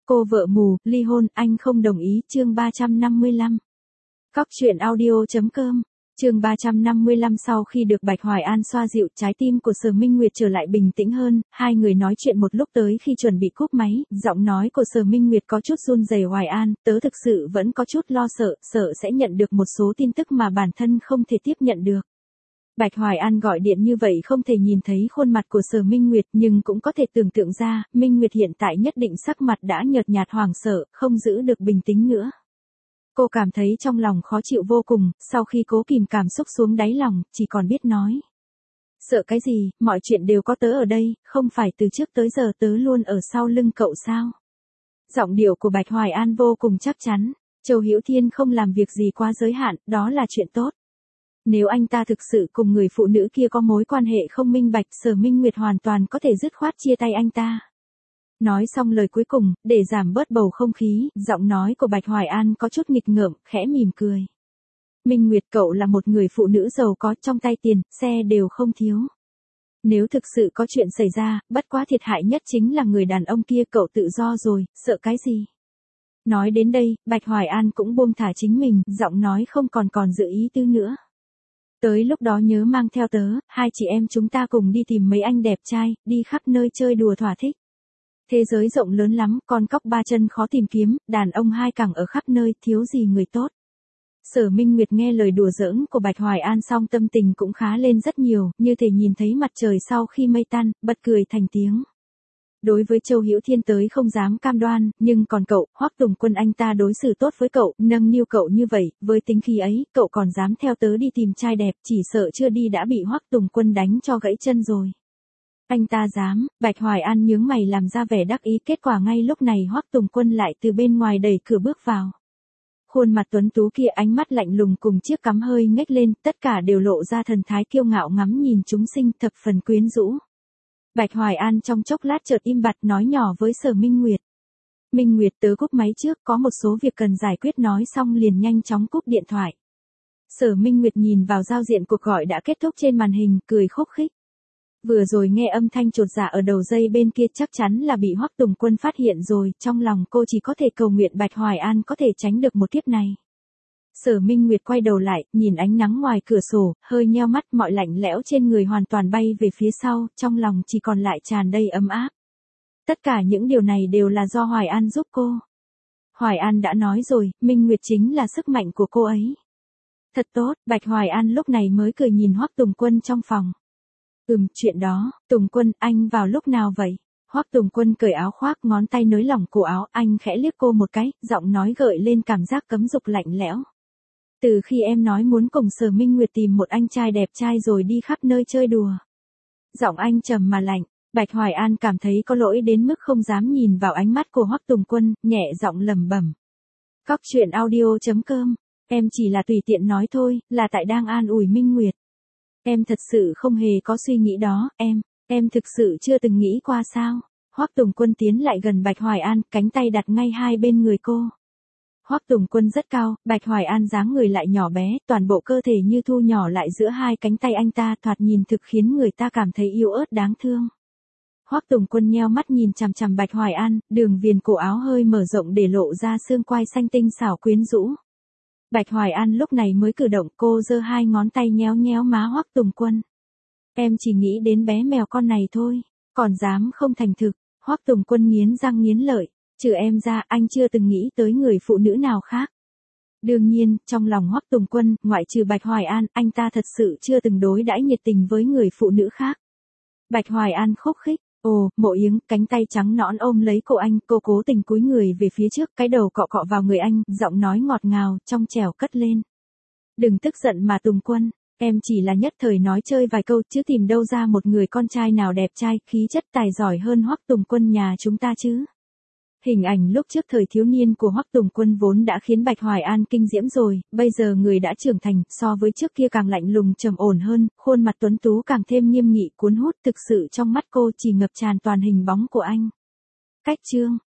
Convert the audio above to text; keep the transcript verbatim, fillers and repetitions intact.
Cô vợ mù, ly hôn, anh không đồng ý, chương ba trăm năm mươi lăm. Cóc truyện audio chấm com, chương ba trăm năm mươi lăm. Sau khi được Bạch Hoài An xoa dịu, trái tim của Sở Minh Nguyệt trở lại bình tĩnh hơn, hai người nói chuyện một lúc tới khi chuẩn bị cúp máy, giọng nói của Sở Minh Nguyệt có chút run rẩy. Hoài An, tớ thực sự vẫn có chút lo sợ, sợ sẽ nhận được một số tin tức mà bản thân không thể tiếp nhận được. Bạch Hoài An gọi điện như vậy không thể nhìn thấy khuôn mặt của Sở Minh Nguyệt, nhưng cũng có thể tưởng tượng ra, Minh Nguyệt hiện tại nhất định sắc mặt đã nhợt nhạt hoảng sợ, không giữ được bình tĩnh nữa. Cô cảm thấy trong lòng khó chịu vô cùng, sau khi cố kìm cảm xúc xuống đáy lòng, chỉ còn biết nói. Sợ cái gì, mọi chuyện đều có tớ ở đây, không phải từ trước tới giờ tớ luôn ở sau lưng cậu sao? Giọng điệu của Bạch Hoài An vô cùng chắc chắn, Châu Hữu Thiên không làm việc gì quá giới hạn, đó là chuyện tốt. Nếu anh ta thực sự cùng người phụ nữ kia có mối quan hệ không minh bạch, Sở Minh Nguyệt hoàn toàn có thể dứt khoát chia tay anh ta. Nói xong lời cuối cùng, để giảm bớt bầu không khí, giọng nói của Bạch Hoài An có chút nghịch ngợm, khẽ mỉm cười. Minh Nguyệt, cậu là một người phụ nữ giàu có, trong tay tiền, xe đều không thiếu. Nếu thực sự có chuyện xảy ra, bất quá thiệt hại nhất chính là người đàn ông kia, cậu tự do rồi, sợ cái gì? Nói đến đây, Bạch Hoài An cũng buông thả chính mình, giọng nói không còn còn dự ý tư nữa. Tới lúc đó nhớ mang theo tớ, hai chị em chúng ta cùng đi tìm mấy anh đẹp trai, đi khắp nơi chơi đùa thỏa thích. Thế giới rộng lớn lắm, con cóc ba chân khó tìm kiếm, đàn ông hai cẳng ở khắp nơi, thiếu gì người tốt. Sở Minh Nguyệt nghe lời đùa giỡn của Bạch Hoài An xong tâm tình cũng khá lên rất nhiều, như thể nhìn thấy mặt trời sau khi mây tan, bật cười thành tiếng. Đối với Châu Hữu Thiên tới không dám cam đoan, nhưng còn cậu, Hoắc Tùng Quân anh ta đối xử tốt với cậu, nâng niu cậu như vậy, với tính khí ấy, cậu còn dám theo tớ đi tìm trai đẹp, chỉ sợ chưa đi đã bị Hoắc Tùng Quân đánh cho gãy chân rồi. Anh ta dám, Bạch Hoài An nhướng mày làm ra vẻ đắc ý, kết quả ngay lúc này Hoắc Tùng Quân lại từ bên ngoài đẩy cửa bước vào. Khuôn mặt tuấn tú kia, ánh mắt lạnh lùng cùng chiếc cằm hơi nhếch lên, tất cả đều lộ ra thần thái kiêu ngạo ngắm nhìn chúng sinh, thập phần quyến rũ. Bạch Hoài An trong chốc lát chợt im bặt, nói nhỏ với Sở Minh Nguyệt. Minh Nguyệt, tớ cúp máy trước, có một số việc cần giải quyết, nói xong liền nhanh chóng cúp điện thoại. Sở Minh Nguyệt nhìn vào giao diện cuộc gọi đã kết thúc trên màn hình, cười khúc khích. Vừa rồi nghe âm thanh chột dạ ở đầu dây bên kia chắc chắn là bị Hoắc Tùng Quân phát hiện rồi, trong lòng cô chỉ có thể cầu nguyện Bạch Hoài An có thể tránh được một kiếp này. Sở Minh Nguyệt quay đầu lại, nhìn ánh nắng ngoài cửa sổ, hơi nheo mắt, mọi lạnh lẽo trên người hoàn toàn bay về phía sau, trong lòng chỉ còn lại tràn đầy ấm áp. Tất cả những điều này đều là do Hoài An giúp cô. Hoài An đã nói rồi, Minh Nguyệt chính là sức mạnh của cô ấy. Thật tốt, Bạch Hoài An lúc này mới cười nhìn Hoắc Tùng Quân trong phòng. Ừm, chuyện đó, Tùng Quân, anh vào lúc nào vậy? Hoắc Tùng Quân cởi áo khoác, ngón tay nới lỏng cổ áo, anh khẽ liếc cô một cái, giọng nói gợi lên cảm giác cấm dục lạnh lẽo. Từ khi em nói muốn cùng Sở Minh Nguyệt tìm một anh trai đẹp trai rồi đi khắp nơi chơi đùa. Giọng anh trầm mà lạnh, Bạch Hoài An cảm thấy có lỗi đến mức không dám nhìn vào ánh mắt của Hoắc Tùng Quân, nhẹ giọng lẩm bẩm. Cóc truyện audio chấm com, em chỉ là tùy tiện nói thôi, là tại đang an ủi Minh Nguyệt. Em thật sự không hề có suy nghĩ đó, em, em thực sự chưa từng nghĩ qua sao? Hoắc Tùng Quân tiến lại gần Bạch Hoài An, cánh tay đặt ngay hai bên người cô. Hoắc Tùng Quân rất cao, Bạch Hoài An dáng người lại nhỏ bé, toàn bộ cơ thể như thu nhỏ lại giữa hai cánh tay anh ta, thoạt nhìn thực khiến người ta cảm thấy yếu ớt đáng thương. Hoắc Tùng Quân nheo mắt nhìn chằm chằm Bạch Hoài An, đường viền cổ áo hơi mở rộng để lộ ra xương quai xanh tinh xảo quyến rũ. Bạch Hoài An lúc này mới cử động, cô giơ hai ngón tay nhéo nhéo má Hoắc Tùng Quân. Em chỉ nghĩ đến bé mèo con này thôi, còn dám không thành thực. Hoắc Tùng Quân nghiến răng nghiến lợi, trừ em ra anh chưa từng nghĩ tới người phụ nữ nào khác. Đương nhiên, trong lòng Hoắc Tùng Quân, ngoại trừ Bạch Hoài An, anh ta thật sự chưa từng đối đãi nhiệt tình với người phụ nữ khác. Bạch Hoài An khúc khích. Ồ, Mộ Yếng, cánh tay trắng nõn ôm lấy cổ anh, cô cố tình cúi người về phía trước, cái đầu cọ cọ vào người anh, giọng nói ngọt ngào, trong trẻo cất lên. Đừng tức giận mà Tùng Quân, em chỉ là nhất thời nói chơi vài câu, chứ tìm đâu ra một người con trai nào đẹp trai, khí chất tài giỏi hơn Hoắc Tùng Quân nhà chúng ta chứ. Hình ảnh lúc trước thời thiếu niên của Hoắc Tùng Quân vốn đã khiến Bạch Hoài An kinh diễm rồi, bây giờ người đã trưởng thành, so với trước kia càng lạnh lùng trầm ổn hơn, khuôn mặt tuấn tú càng thêm nghiêm nghị cuốn hút, thực sự trong mắt cô chỉ ngập tràn toàn hình bóng của anh. Cách chương